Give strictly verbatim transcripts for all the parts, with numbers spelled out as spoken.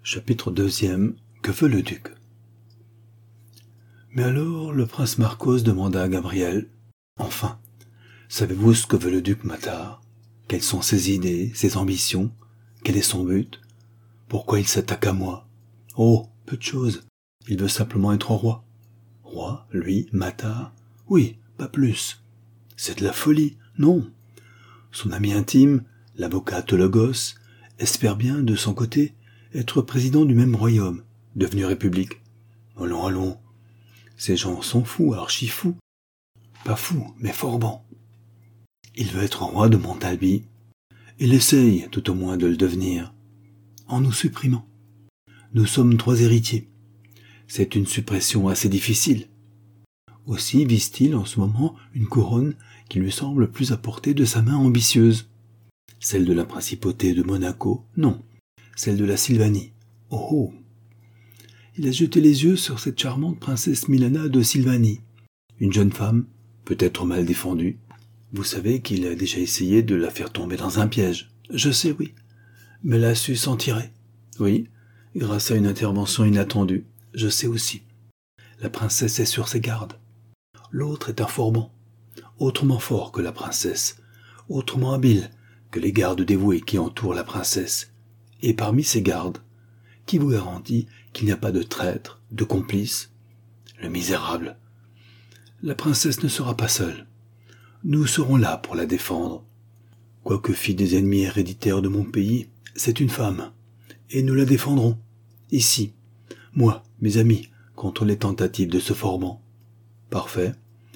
Chapitre deuxième. Que veut le duc? Mais alors le prince Marcos demanda à Gabriel. Enfin, savez-vous ce que veut le duc Matar? Quelles sont ses idées, ses ambitions? Quel est son but? Pourquoi il s'attaque à moi? Oh, peu de choses. Il veut simplement être roi. Roi, lui, Matar? Oui, pas plus. C'est de la folie, non? Son ami intime, l'avocat Telogos, espère bien, de son côté, être président du même royaume, devenu république. Allons, allons. Ces gens sont fous, archi fous. Pas fous, mais fort bons. Il veut être roi de Montalbi. Il essaye, tout au moins, de le devenir, en nous supprimant. Nous sommes trois héritiers. C'est une suppression assez difficile. Aussi vise-t-il en ce moment une couronne qui lui semble plus à portée de sa main ambitieuse. Celle de la principauté de Monaco, non. Celle de la Sylvanie. Oh oh. Il a jeté les yeux sur cette charmante princesse Milana de Sylvanie. Une jeune femme, peut-être mal défendue. Vous savez qu'il a déjà essayé de la faire tomber dans un piège. Je sais, oui. Mais elle a su s'en tirer. Oui, grâce à une intervention inattendue. Je sais aussi. La princesse est sur ses gardes. L'autre est un fourban, autrement fort que la princesse, autrement habile que les gardes dévoués qui entourent la princesse. Et parmi ces gardes, qui vous garantit qu'il n'y a pas de traître, de complice? Le misérable. La princesse ne sera pas seule. Nous serons là pour la défendre. Quoique fille des ennemis héréditaires de mon pays, c'est une femme, et nous la défendrons, ici, moi, mes amis, contre les tentatives de ce forban. Parfait.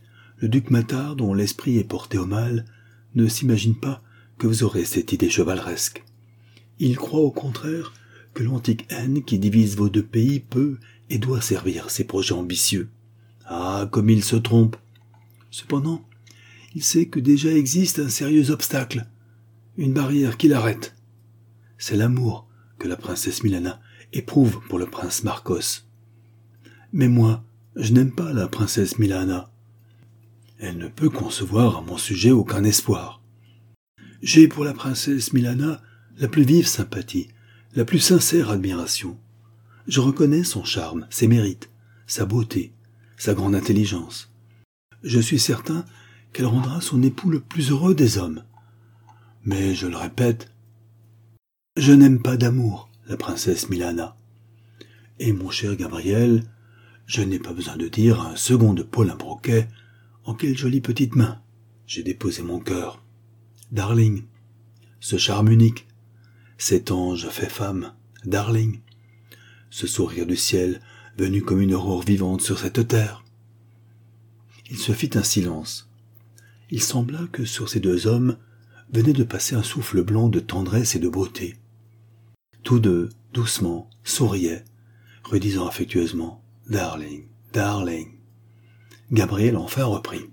Le duc Matar, dont l'esprit est porté au mal, ne s'imagine pas que vous aurez cette idée chevaleresque. Il croit au contraire que l'antique haine qui divise vos deux pays peut et doit servir ses projets ambitieux. Ah, comme il se trompe! Cependant, il sait que déjà existe un sérieux obstacle, une barrière qui l'arrête. C'est l'amour que la princesse Milana éprouve pour le prince Marcos. Mais moi, je n'aime pas la princesse Milana. Elle ne peut concevoir à mon sujet aucun espoir. J'ai pour la princesse Milana la plus vive sympathie, la plus sincère admiration. Je reconnais son charme, ses mérites, sa beauté, sa grande intelligence. Je suis certain qu'elle rendra son époux le plus heureux des hommes. Mais, je le répète, je n'aime pas d'amour la princesse Milana. Et mon cher Gabriel, je n'ai pas besoin de dire à un second de Paulin Broquet en quelle jolie petite main j'ai déposé mon cœur. Darling, ce charme unique, cet ange fait femme, darling, ce sourire du ciel venu comme une aurore vivante sur cette terre. Il se fit un silence. Il sembla que sur ces deux hommes venait de passer un souffle blanc de tendresse et de beauté. Tous deux, doucement, souriaient, redisant affectueusement « Darling, darling ». Gabriel enfin reprit.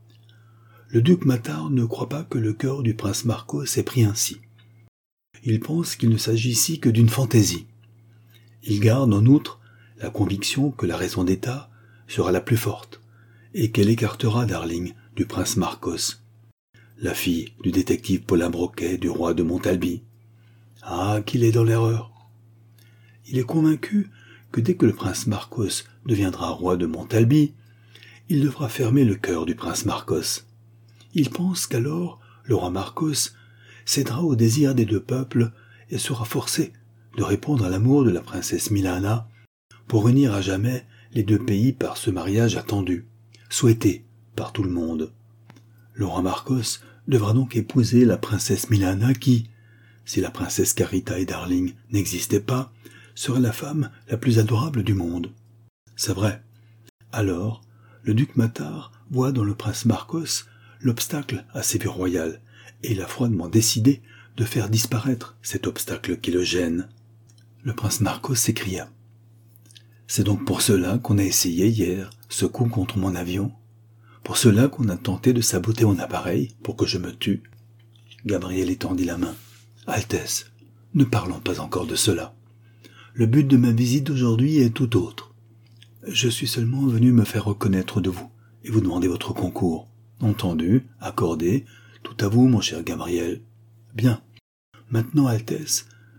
Le duc Matar ne croit pas que le cœur du prince Marcos ait pris ainsi. Il pense qu'il ne s'agit ici que d'une fantaisie. Il garde en outre la conviction que la raison d'État sera la plus forte et qu'elle écartera Darling du prince Marcos, la fille du détective Paulin Broquet du roi de Montalbi. Ah, qu'il est dans l'erreur. Il est convaincu que dès que le prince Marcos deviendra roi de Montalbi, il devra fermer le cœur du prince Marcos. Il pense qu'alors le roi Marcos cédera au désir des deux peuples et sera forcé de répondre à l'amour de la princesse Milana pour unir à jamais les deux pays par ce mariage attendu, souhaité par tout le monde. Le roi Marcos devra donc épouser la princesse Milana qui, si la princesse Carita et Darling n'existaient pas, serait la femme la plus adorable du monde. C'est vrai. Alors, le duc Matar voit dans le prince Marcos l'obstacle à ses vues royales, et il a froidement décidé de faire disparaître cet obstacle qui le gêne. Le prince Marcos s'écria. « C'est donc pour cela qu'on a essayé hier ce coup contre mon avion? Pour cela qu'on a tenté de saboter mon appareil pour que je me tue ?» Gabriel étendit la main. « Altesse, ne parlons pas encore de cela. Le but de ma visite d'aujourd'hui est tout autre. Je suis seulement venu me faire reconnaître de vous et vous demander votre concours. Entendu, accordé, tout à vous, mon cher Gabriel. Bien. Maintenant, Altesse,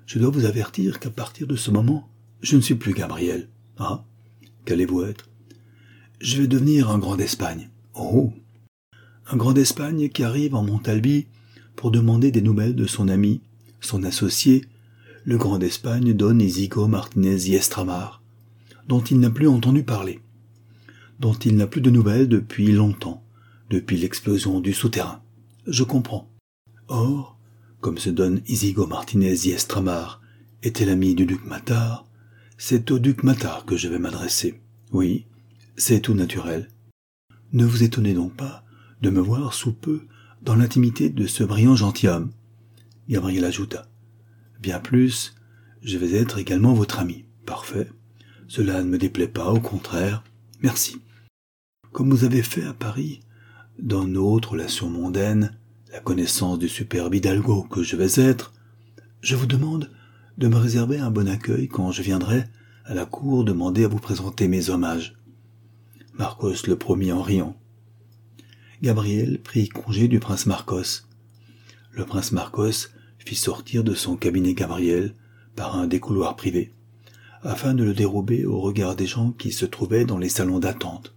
je dois vous avertir qu'à partir de ce moment, je ne suis plus Gabriel. Ah, qu'allez-vous être? Je vais devenir un grand d'Espagne. Oh, un grand d'Espagne qui arrive en Montalbi pour demander des nouvelles de son ami, son associé, le grand d'Espagne Don Isidro Martinez y Estramar, dont il n'a plus entendu parler, dont il n'a plus de nouvelles depuis longtemps, depuis l'explosion du souterrain. Je comprends. Or, comme ce Don Isidro Martinez y Estramar était l'ami du duc Matar, c'est au duc Matar que je vais m'adresser. Oui, c'est tout naturel. Ne vous étonnez donc pas de me voir sous peu dans l'intimité de ce brillant gentilhomme. Gabriel ajouta. Bien plus, je vais être également votre ami. Parfait. Cela ne me déplaît pas, au contraire. Merci. Comme vous avez fait à Paris, dans nos hautes relations mondaines, la connaissance du superbe hidalgo que je vais être, je vous demande de me réserver un bon accueil quand je viendrai à la cour demander à vous présenter mes hommages. Marcos le promit en riant. Gabriel prit congé du prince Marcos. Le prince Marcos fit sortir de son cabinet Gabriel par un des couloirs privés, afin de le dérober au regard des gens qui se trouvaient dans les salons d'attente.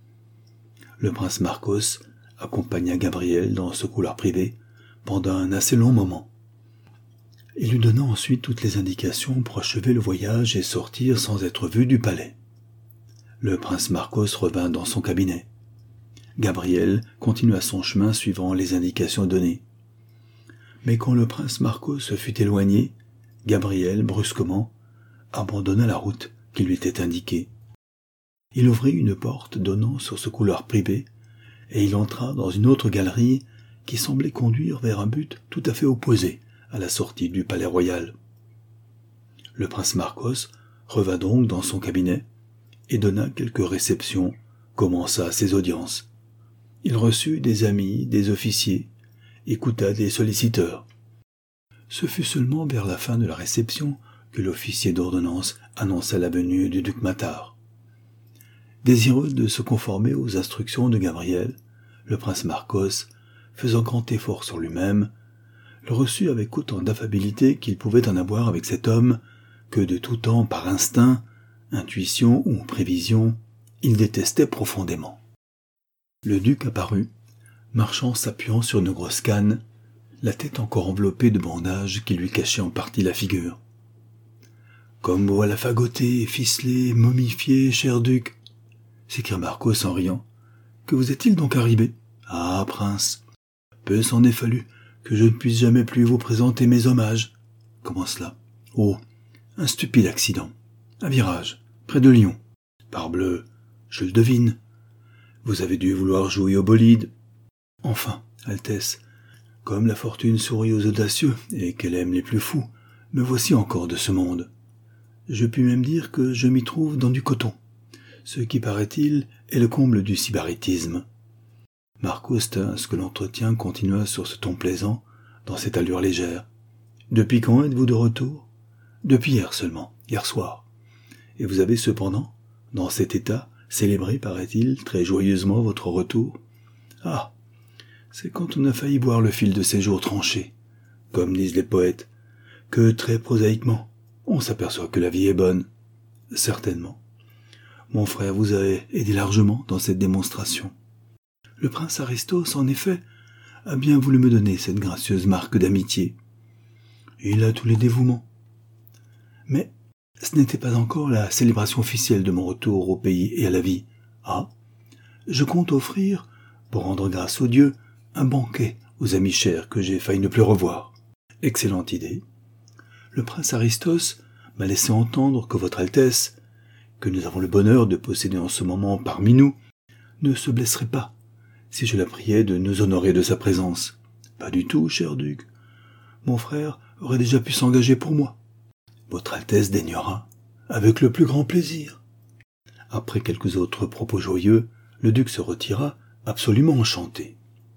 Le prince Marcos accompagna Gabriel dans ce couloir privé pendant un assez long moment. Il lui donna ensuite toutes les indications pour achever le voyage et sortir sans être vu du palais. Le prince Marcos revint dans son cabinet. Gabriel continua son chemin suivant les indications données. Mais quand le prince Marcos fut éloigné, Gabriel, brusquement, abandonna la route qui lui était indiquée. Il ouvrit une porte donnant sur ce couloir privé, et il entra dans une autre galerie qui semblait conduire vers un but tout à fait opposé à la sortie du palais royal. Le prince Marcos revint donc dans son cabinet et donna quelques réceptions, commença ses audiences. Il reçut des amis, des officiers, écouta des solliciteurs. Ce fut seulement vers la fin de la réception que l'officier d'ordonnance annonça la venue du duc Matar. Désireux de se conformer aux instructions de Gabriel, le prince Marcos, faisant grand effort sur lui-même, le reçut avec autant d'affabilité qu'il pouvait en avoir avec cet homme que de tout temps par instinct, intuition ou prévision, il détestait profondément. Le duc apparut, marchant s'appuyant sur une grosse canne, la tête encore enveloppée de bandages qui lui cachaient en partie la figure. « Comme vous voilà fagoté, ficelé, momifié, cher duc !» s'écria Marcos en riant. « Que vous est-il donc arrivé ?»« Ah, prince, peu s'en est fallu que je ne puisse jamais plus vous présenter mes hommages. »« Comment cela ?»« Oh, un stupide accident. Un virage, près de Lyon. Parbleu, je le devine. Vous avez dû vouloir jouer au bolide. Enfin, Altesse, comme la fortune sourit aux audacieux et qu'elle aime les plus fous, me voici encore de ce monde. Je puis même dire que je m'y trouve dans du coton, ce qui, paraît-il, est le comble du sybaritisme. » Marcos tint à ce que l'entretien continua sur ce ton plaisant, dans cette allure légère. « Depuis quand êtes-vous de retour ?»« Depuis hier seulement, hier soir. Et vous avez cependant, dans cet état, célébré, paraît-il, très joyeusement votre retour. Ah, c'est quand on a failli voir le fil de ces jours tranchés, comme disent les poètes, que très prosaïquement, on s'aperçoit que la vie est bonne. Certainement. Mon frère vous a aidé largement dans cette démonstration. Le prince Aristos, en effet, a bien voulu me donner cette gracieuse marque d'amitié. Il a tous les dévouements. Mais ce n'était pas encore la célébration officielle de mon retour au pays et à la vie. Ah, je compte offrir, pour rendre grâce aux dieux, un banquet aux amis chers que j'ai failli ne plus revoir. Excellente idée. Le prince Aristos m'a laissé entendre que votre Altesse, que nous avons le bonheur de posséder en ce moment parmi nous, ne se blesserait pas si je la priais de nous honorer de sa présence. Pas du tout, cher duc. Mon frère aurait déjà pu s'engager pour moi. Votre Altesse daignera, avec le plus grand plaisir. Après quelques autres propos joyeux, le duc se retira, absolument enchanté.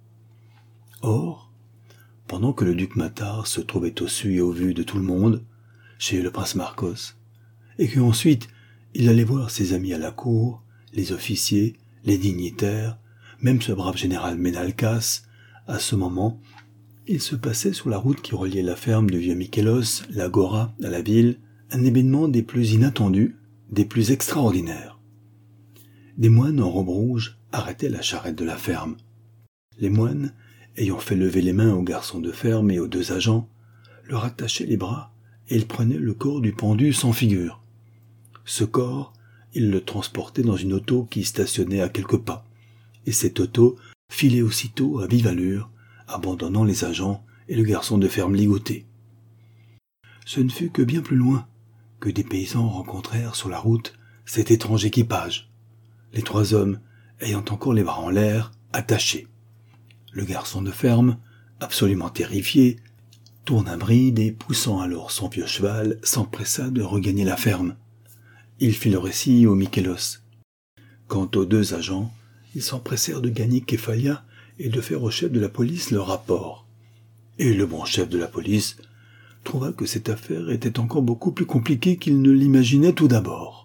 Or, pendant que le duc Matar se trouvait au su et au vu de tout le monde, chez le prince Marcos, et qu'ensuite il allait voir ses amis à la cour, les officiers, les dignitaires, même ce brave général Menalcas, à ce moment, Il se passait sur la route qui reliait la ferme du vieux Mikélos, l'agora, à la ville, un événement des plus inattendus, des plus extraordinaires. Des moines en robe rouge arrêtaient la charrette de la ferme. Les moines, ayant fait lever les mains aux garçons de ferme et aux deux agents, leur attachaient les bras et ils prenaient le corps du pendu sans figure. Ce corps, ils le transportaient dans une auto qui stationnait à quelques pas, et cette auto filait aussitôt à vive allure, abandonnant les agents et le garçon de ferme ligoté. Ce ne fut que bien plus loin que des paysans rencontrèrent sur la route cet étrange équipage, les trois hommes ayant encore les bras en l'air, attachés. Le garçon de ferme, absolument terrifié, tourna bride et, poussant alors son vieux cheval, s'empressa de regagner la ferme. Il fit le récit au Mikélos. Quant aux deux agents, ils s'empressèrent de gagner Képhalia et de faire au chef de la police leur rapport. Et le bon chef de la police trouva que cette affaire était encore beaucoup plus compliquée qu'il ne l'imaginait tout d'abord.